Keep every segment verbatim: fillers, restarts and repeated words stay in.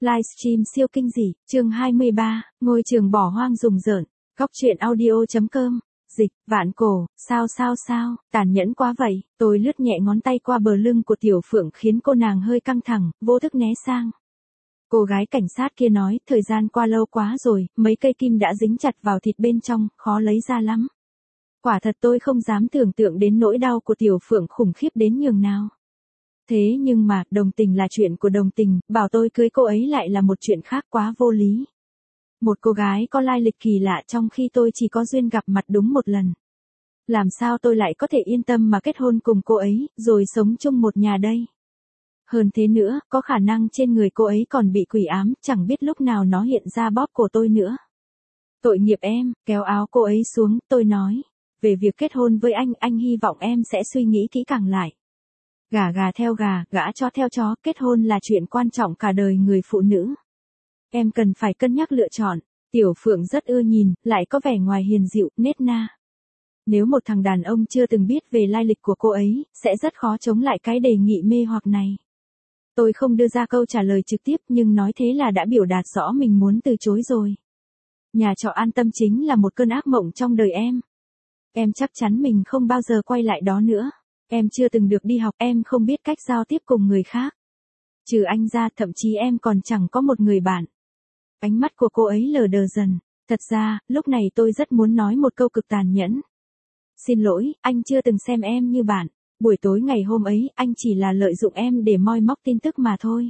Livestream siêu kinh dị, chương hai mươi ba, ngôi trường bỏ hoang rùng rợn, góc truyện audio.com, dịch, vạn cổ, sao sao sao, tàn nhẫn quá vậy, tôi lướt nhẹ ngón tay qua bờ lưng của Tiểu Phượng khiến cô nàng hơi căng thẳng, vô thức né sang. Cô gái cảnh sát kia nói, thời gian qua lâu quá rồi, mấy cây kim đã dính chặt vào thịt bên trong, khó lấy ra lắm. Quả thật tôi không dám tưởng tượng đến nỗi đau của Tiểu Phượng khủng khiếp đến nhường nào. Thế nhưng mà, đồng tình là chuyện của đồng tình, bảo tôi cưới cô ấy lại là một chuyện khác quá vô lý. Một cô gái có lai lịch kỳ lạ trong khi tôi chỉ có duyên gặp mặt đúng một lần. Làm sao tôi lại có thể yên tâm mà kết hôn cùng cô ấy, rồi sống chung một nhà đây? Hơn thế nữa, có khả năng trên người cô ấy còn bị quỷ ám, chẳng biết lúc nào nó hiện ra bóp cổ tôi nữa. Tội nghiệp em, kéo áo cô ấy xuống, tôi nói. Về việc kết hôn với anh, anh hy vọng em sẽ suy nghĩ kỹ càng lại. Gà gà theo gà, gã chó theo chó, kết hôn là chuyện quan trọng cả đời người phụ nữ. Em cần phải cân nhắc lựa chọn. Tiểu Phượng rất ưa nhìn, lại có vẻ ngoài hiền dịu, nết na. Nếu một thằng đàn ông chưa từng biết về lai lịch của cô ấy, sẽ rất khó chống lại cái đề nghị mê hoặc này. Tôi không đưa ra câu trả lời trực tiếp nhưng nói thế là đã biểu đạt rõ mình muốn từ chối rồi. Nhà trọ An Tâm chính là một cơn ác mộng trong đời em. Em chắc chắn mình không bao giờ quay lại đó nữa. Em chưa từng được đi học, em không biết cách giao tiếp cùng người khác. Trừ anh ra, thậm chí em còn chẳng có một người bạn. Ánh mắt của cô ấy lờ đờ dần. Thật ra, lúc này tôi rất muốn nói một câu cực tàn nhẫn. Xin lỗi, anh chưa từng xem em như bạn. Buổi tối ngày hôm ấy, anh chỉ là lợi dụng em để moi móc tin tức mà thôi.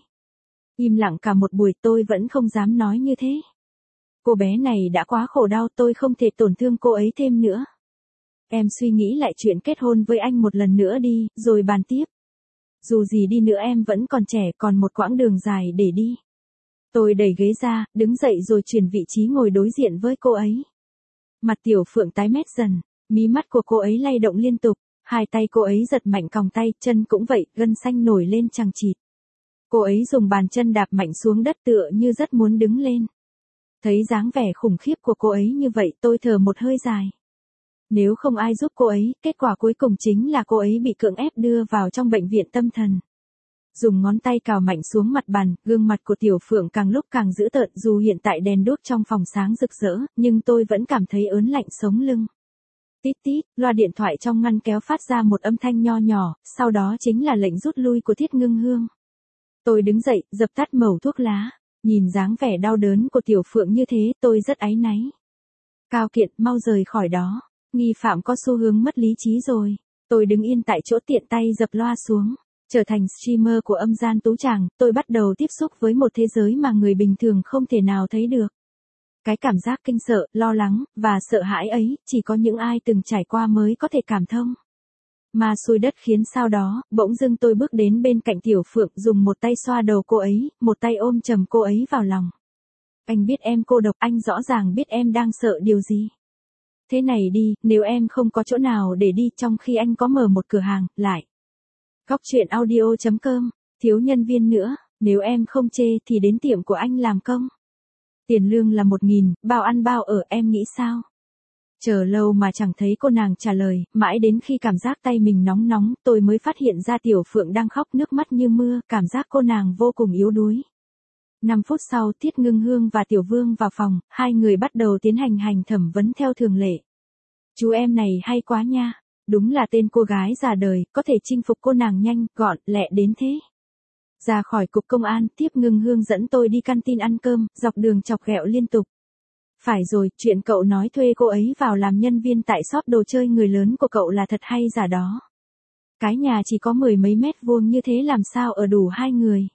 Im lặng cả một buổi tôi vẫn không dám nói như thế. Cô bé này đã quá khổ đau, tôi không thể tổn thương cô ấy thêm nữa. Em suy nghĩ lại chuyện kết hôn với anh một lần nữa đi, rồi bàn tiếp. Dù gì đi nữa em vẫn còn trẻ, còn một quãng đường dài để đi. Tôi đẩy ghế ra, đứng dậy rồi chuyển vị trí ngồi đối diện với cô ấy. Mặt Tiểu Phượng tái mét dần, mí mắt của cô ấy lay động liên tục, hai tay cô ấy giật mạnh còng tay, chân cũng vậy, gân xanh nổi lên chằng chịt. Cô ấy dùng bàn chân đạp mạnh xuống đất tựa như rất muốn đứng lên. Thấy dáng vẻ khủng khiếp của cô ấy như vậy, tôi thở một hơi dài. Nếu không ai giúp cô ấy, kết quả cuối cùng chính là cô ấy bị cưỡng ép đưa vào trong bệnh viện tâm thần. Dùng ngón tay cào mạnh xuống mặt bàn, gương mặt của Tiểu Phượng càng lúc càng dữ tợn, dù hiện tại đèn đuốc trong phòng sáng rực rỡ, nhưng tôi vẫn cảm thấy ớn lạnh sống lưng. Tít tít, loa điện thoại trong ngăn kéo phát ra một âm thanh nho nhỏ, sau đó chính là lệnh rút lui của Thiết Ngưng Hương. Tôi đứng dậy, dập tắt mẩu thuốc lá, nhìn dáng vẻ đau đớn của Tiểu Phượng như thế, tôi rất áy náy. Cao Kiện, mau rời khỏi đó. Nghi phạm có xu hướng mất lý trí rồi. Tôi đứng yên tại chỗ tiện tay dập loa xuống. Trở thành streamer của âm gian tú tràng, tôi bắt đầu tiếp xúc với một thế giới mà người bình thường không thể nào thấy được. Cái cảm giác kinh sợ, lo lắng, và sợ hãi ấy, chỉ có những ai từng trải qua mới có thể cảm thông. Mà xui đất khiến sau đó, bỗng dưng tôi bước đến bên cạnh Tiểu Phượng dùng một tay xoa đầu cô ấy, một tay ôm chầm cô ấy vào lòng. Anh biết em cô độc, anh rõ ràng biết em đang sợ điều gì. Thế này đi, nếu em không có chỗ nào để đi trong khi anh có mở một cửa hàng, lại. Góc truyện audio.com, thiếu nhân viên nữa, nếu em không chê thì đến tiệm của anh làm công. Tiền lương là một nghìn, bao ăn bao ở, em nghĩ sao? Chờ lâu mà chẳng thấy cô nàng trả lời, mãi đến khi cảm giác tay mình nóng nóng, tôi mới phát hiện ra Tiểu Phượng đang khóc nước mắt như mưa, cảm giác cô nàng vô cùng yếu đuối. năm phút sau, Thiết Ngưng Hương và Tiểu Vương vào phòng, hai người bắt đầu tiến hành hành thẩm vấn theo thường lệ. Chú em này hay quá nha, đúng là tên cô gái già đời, có thể chinh phục cô nàng nhanh, gọn, lẹ đến thế. Ra khỏi cục công an, Thiết Ngưng Hương dẫn tôi đi canteen ăn cơm, dọc đường chọc ghẹo liên tục. Phải rồi, chuyện cậu nói thuê cô ấy vào làm nhân viên tại shop đồ chơi người lớn của cậu là thật hay giả đó. Cái nhà chỉ có mười mấy mét vuông như thế làm sao ở đủ hai người.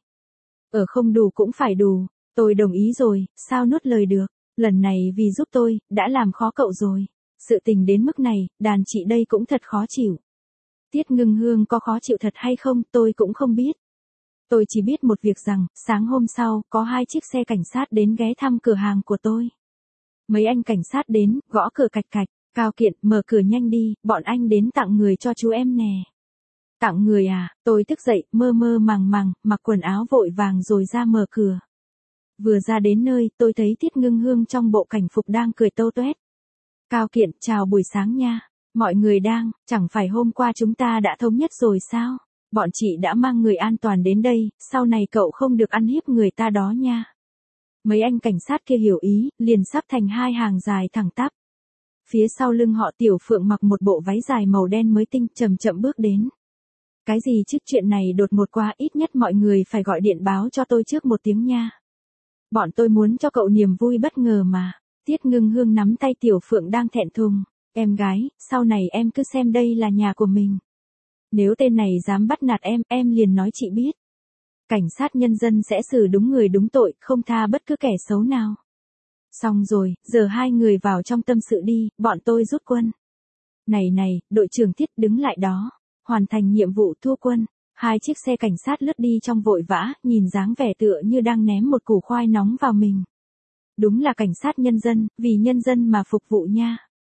Ở không đủ cũng phải đủ, tôi đồng ý rồi, sao nuốt lời được, lần này vì giúp tôi, đã làm khó cậu rồi. Sự tình đến mức này, đàn chị đây cũng thật khó chịu. Tiết Ngưng Hương có khó chịu thật hay không, tôi cũng không biết. Tôi chỉ biết một việc rằng, sáng hôm sau, có hai chiếc xe cảnh sát đến ghé thăm cửa hàng của tôi. Mấy anh cảnh sát đến, gõ cửa cạch cạch, Cao Kiện, mở cửa nhanh đi, bọn anh đến tặng người cho chú em nè. Tặng người à, tôi thức dậy, mơ mơ màng màng, mặc quần áo vội vàng rồi ra mở cửa. Vừa ra đến nơi, tôi thấy Tiết Ngưng Hương trong bộ cảnh phục đang cười tâu tuét. Cao Kiện, chào buổi sáng nha. Mọi người đang, chẳng phải hôm qua chúng ta đã thống nhất rồi sao? Bọn chị đã mang người an toàn đến đây, sau này cậu không được ăn hiếp người ta đó nha. Mấy anh cảnh sát kia hiểu ý, liền sắp thành hai hàng dài thẳng tắp. Phía sau lưng họ Tiểu Phượng mặc một bộ váy dài màu đen mới tinh, chậm chậm bước đến. Cái gì chứ, chuyện này đột ngột quá, ít nhất mọi người phải gọi điện báo cho tôi trước một tiếng nha. Bọn tôi muốn cho cậu niềm vui bất ngờ mà. Tiết Ngưng Hương nắm tay Tiểu Phượng đang thẹn thùng. Em gái, sau này em cứ xem đây là nhà của mình. Nếu tên này dám bắt nạt em, em liền nói chị biết. Cảnh sát nhân dân sẽ xử đúng người đúng tội, không tha bất cứ kẻ xấu nào. Xong rồi, giờ hai người vào trong tâm sự đi, bọn tôi rút quân. Này này, đội trưởng Thiết đứng lại đó. Hoàn thành nhiệm vụ thua quân. Hai chiếc xe cảnh sát lướt đi trong vội vã, nhìn dáng vẻ tựa như đang ném một củ khoai nóng vào mình. Đúng là cảnh sát nhân dân, vì nhân dân mà phục vụ nha.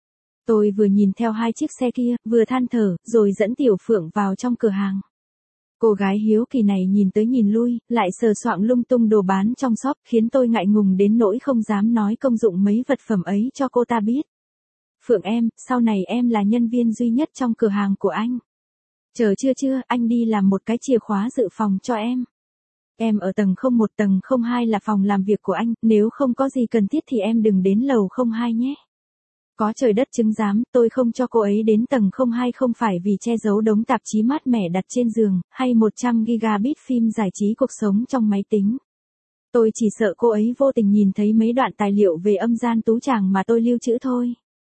Tôi vừa nhìn theo hai chiếc xe kia, vừa than thở, rồi dẫn Tiểu Phượng vào trong cửa hàng. Cô gái hiếu kỳ này nhìn tới nhìn lui, lại sờ soạng lung tung đồ bán trong shop, khiến tôi ngại ngùng đến nỗi không dám nói công dụng mấy vật phẩm ấy cho cô ta biết. Phượng em, sau này em là nhân viên duy nhất trong cửa hàng của anh. Chờ chưa chưa, anh đi làm một cái chìa khóa dự phòng cho em. Em ở tầng không một, tầng không hai là phòng làm việc của anh, nếu không có gì cần thiết thì em đừng đến lầu không hai nhé. Có trời đất chứng giám, tôi không cho cô ấy đến tầng không hai không phải vì che giấu đống tạp chí mát mẻ đặt trên giường, hay một trăm gigabit phim giải trí cuộc sống trong máy tính. Tôi chỉ sợ cô ấy vô tình nhìn thấy mấy đoạn tài liệu về âm gian tú tràng mà tôi lưu trữ thôi.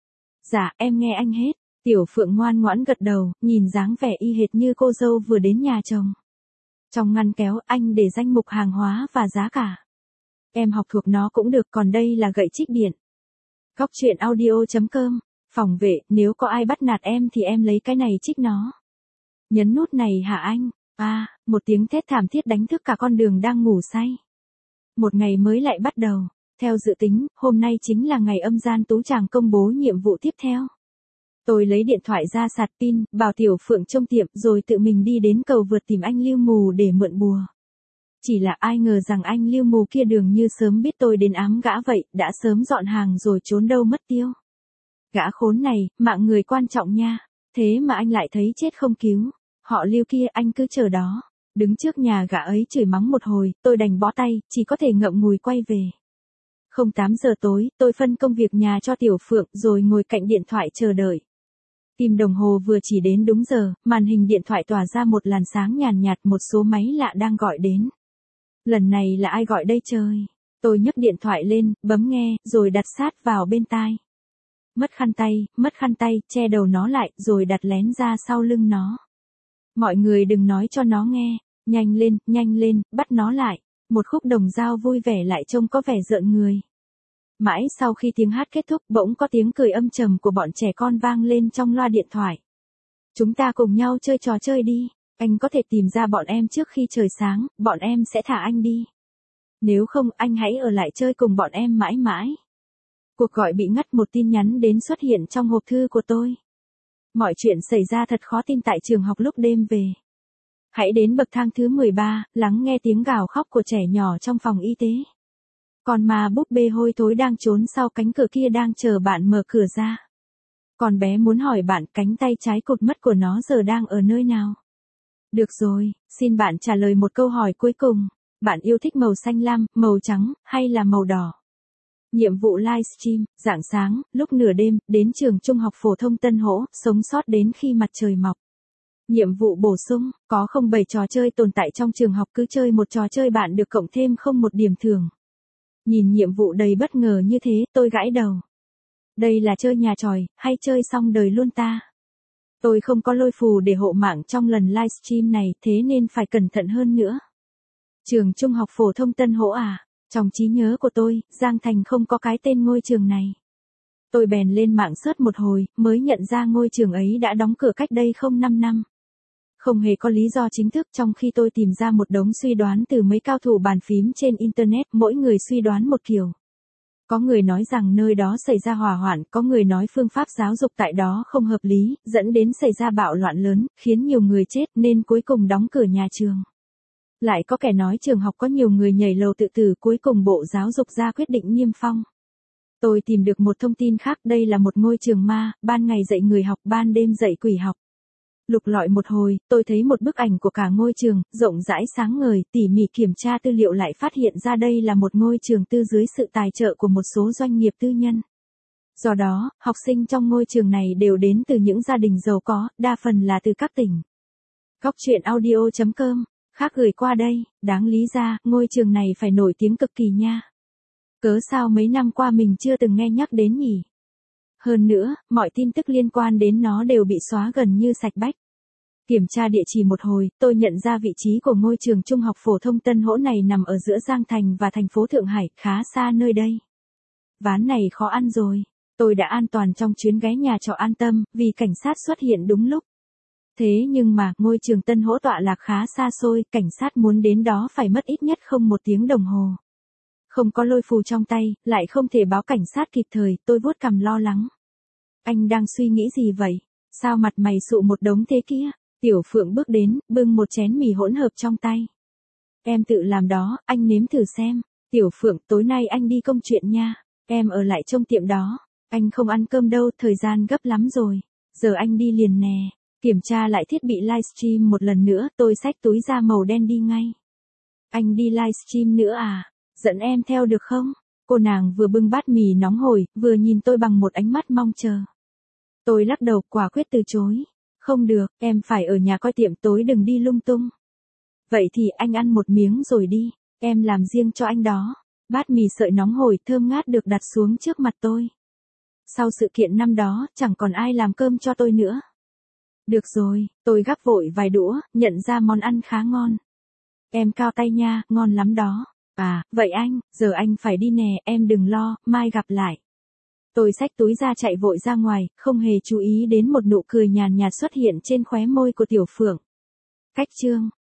Dạ, em nghe anh hết. Tiểu Phượng ngoan ngoãn gật đầu, nhìn dáng vẻ y hệt như cô dâu vừa đến nhà chồng. Trong ngăn kéo, anh để danh mục hàng hóa và giá cả. Em học thuộc nó cũng được, còn đây là gậy trích điện. Góc truyện audio chấm com. Phòng vệ, nếu có ai bắt nạt em thì em lấy cái này trích nó. Nhấn nút này hả anh? À, một tiếng thét thảm thiết đánh thức cả con đường đang ngủ say. Một ngày mới lại bắt đầu. Theo dự tính, hôm nay chính là ngày âm gian tú tràng công bố nhiệm vụ tiếp theo. Tôi lấy điện thoại ra sạc pin, bảo Tiểu Phượng trông tiệm rồi tự mình đi đến cầu vượt tìm anh Lưu Mù để mượn bùa. Chỉ là ai ngờ rằng anh Lưu Mù kia dường như sớm biết tôi đến ám gã vậy, đã sớm dọn hàng rồi trốn đâu mất tiêu. Gã khốn này, mạng người quan trọng nha, thế mà anh lại thấy chết không cứu. Họ Lưu kia, anh cứ chờ đó. Đứng trước nhà gã ấy chửi mắng một hồi, tôi đành bó tay, chỉ có thể ngậm ngùi quay về. Không tám giờ tối, tôi phân công việc nhà cho Tiểu Phượng rồi ngồi cạnh điện thoại chờ đợi. Kim đồng hồ vừa chỉ đến đúng giờ, màn hình điện thoại tỏa ra một làn sáng nhàn nhạt, một số máy lạ đang gọi đến. Lần này là ai gọi đây trời? Tôi nhấc điện thoại lên, bấm nghe, rồi đặt sát vào bên tai. Mất khăn tay, mất khăn tay, che đầu nó lại, rồi đặt lén ra sau lưng nó. Mọi người đừng nói cho nó nghe, nhanh lên, nhanh lên, bắt nó lại. Một khúc đồng dao vui vẻ lại trông có vẻ rợn người. Mãi sau khi tiếng hát kết thúc, bỗng có tiếng cười âm trầm của bọn trẻ con vang lên trong loa điện thoại. Chúng ta cùng nhau chơi trò chơi đi, anh có thể tìm ra bọn em trước khi trời sáng, bọn em sẽ thả anh đi. Nếu không, anh hãy ở lại chơi cùng bọn em mãi mãi. Cuộc gọi bị ngắt, một tin nhắn đến xuất hiện trong hộp thư của tôi. Mọi chuyện xảy ra thật khó tin tại trường học lúc đêm về. Hãy đến bậc thang thứ mười ba, lắng nghe tiếng gào khóc của trẻ nhỏ trong phòng y tế. Con ma búp bê hôi thối đang trốn sau cánh cửa kia đang chờ bạn mở cửa ra. Con bé muốn hỏi bạn cánh tay trái cụt mất của nó giờ đang ở nơi nào. Được rồi, xin bạn trả lời một câu hỏi cuối cùng. Bạn yêu thích màu xanh lam, màu trắng, hay là màu đỏ? Nhiệm vụ livestream, rạng sáng, lúc nửa đêm, đến trường trung học phổ thông Tân Hỗ, sống sót đến khi mặt trời mọc. Nhiệm vụ bổ sung, có không bảy trò chơi tồn tại trong trường học, cứ chơi một trò chơi bạn được cộng thêm không một điểm thưởng. Nhìn nhiệm vụ đầy bất ngờ như thế, tôi gãi đầu. Đây là chơi nhà tròi, hay chơi xong đời luôn ta? Tôi không có lôi phù để hộ mạng trong lần livestream này, thế nên phải cẩn thận hơn nữa. Trường trung học phổ thông Tân Hỗ à? Trong trí nhớ của tôi, Giang Thành không có cái tên ngôi trường này. Tôi bèn lên mạng search một hồi, mới nhận ra ngôi trường ấy đã đóng cửa cách đây không năm năm. Không hề có lý do chính thức, trong khi tôi tìm ra một đống suy đoán từ mấy cao thủ bàn phím trên Internet, mỗi người suy đoán một kiểu. Có người nói rằng nơi đó xảy ra hỏa hoạn, có người nói phương pháp giáo dục tại đó không hợp lý, dẫn đến xảy ra bạo loạn lớn, khiến nhiều người chết nên cuối cùng đóng cửa nhà trường. Lại có kẻ nói trường học có nhiều người nhảy lầu tự tử, cuối cùng Bộ Giáo dục ra quyết định niêm phong. Tôi tìm được một thông tin khác, đây là một ngôi trường ma, ban ngày dạy người học, ban đêm dạy quỷ học. Lục lọi một hồi, tôi thấy một bức ảnh của cả ngôi trường, rộng rãi sáng ngời, tỉ mỉ kiểm tra tư liệu lại phát hiện ra đây là một ngôi trường tư dưới sự tài trợ của một số doanh nghiệp tư nhân. Do đó, học sinh trong ngôi trường này đều đến từ những gia đình giàu có, đa phần là từ các tỉnh. Góc truyện audio chấm com, khác gửi qua đây, đáng lý ra, ngôi trường này phải nổi tiếng cực kỳ nha. Cớ sao mấy năm qua mình chưa từng nghe nhắc đến nhỉ? Hơn nữa, mọi tin tức liên quan đến nó đều bị xóa gần như sạch bách. Kiểm tra địa chỉ một hồi, tôi nhận ra vị trí của ngôi trường trung học phổ thông Tân Hỗ này nằm ở giữa Giang Thành và thành phố Thượng Hải, khá xa nơi đây. Ván này khó ăn rồi. Tôi đã an toàn trong chuyến ghé nhà trọ an tâm, vì cảnh sát xuất hiện đúng lúc. Thế nhưng mà, ngôi trường Tân Hỗ tọa lạc khá xa xôi, cảnh sát muốn đến đó phải mất ít nhất không một tiếng đồng hồ. Không có lôi phù trong tay, lại không thể báo cảnh sát kịp thời, tôi vuốt cằm lo lắng. Anh đang suy nghĩ gì vậy? Sao mặt mày sụ một đống thế kia? Tiểu Phượng bước đến, bưng một chén mì hỗn hợp trong tay. Em tự làm đó, anh nếm thử xem. Tiểu Phượng, tối nay anh đi công chuyện nha. Em ở lại trong tiệm đó. Anh không ăn cơm đâu, thời gian gấp lắm rồi. Giờ anh đi liền nè. Kiểm tra lại thiết bị livestream một lần nữa, tôi xách túi da màu đen đi ngay. Anh đi livestream nữa à? Dẫn em theo được không? Cô nàng vừa bưng bát mì nóng hổi, vừa nhìn tôi bằng một ánh mắt mong chờ. Tôi lắc đầu, quả quyết từ chối. Không được, em phải ở nhà coi tiệm, tối đừng đi lung tung. Vậy thì anh ăn một miếng rồi đi, em làm riêng cho anh đó. Bát mì sợi nóng hổi thơm ngát được đặt xuống trước mặt tôi. Sau sự kiện năm đó, chẳng còn ai làm cơm cho tôi nữa. Được rồi, tôi gắp vội vài đũa, nhận ra món ăn khá ngon. Em cao tay nha, ngon lắm đó. À, vậy anh, giờ anh phải đi nè, em đừng lo, mai gặp lại. Tôi xách túi ra chạy vội ra ngoài, không hề chú ý đến một nụ cười nhàn nhạt xuất hiện trên khóe môi của Tiểu Phượng. Cách chương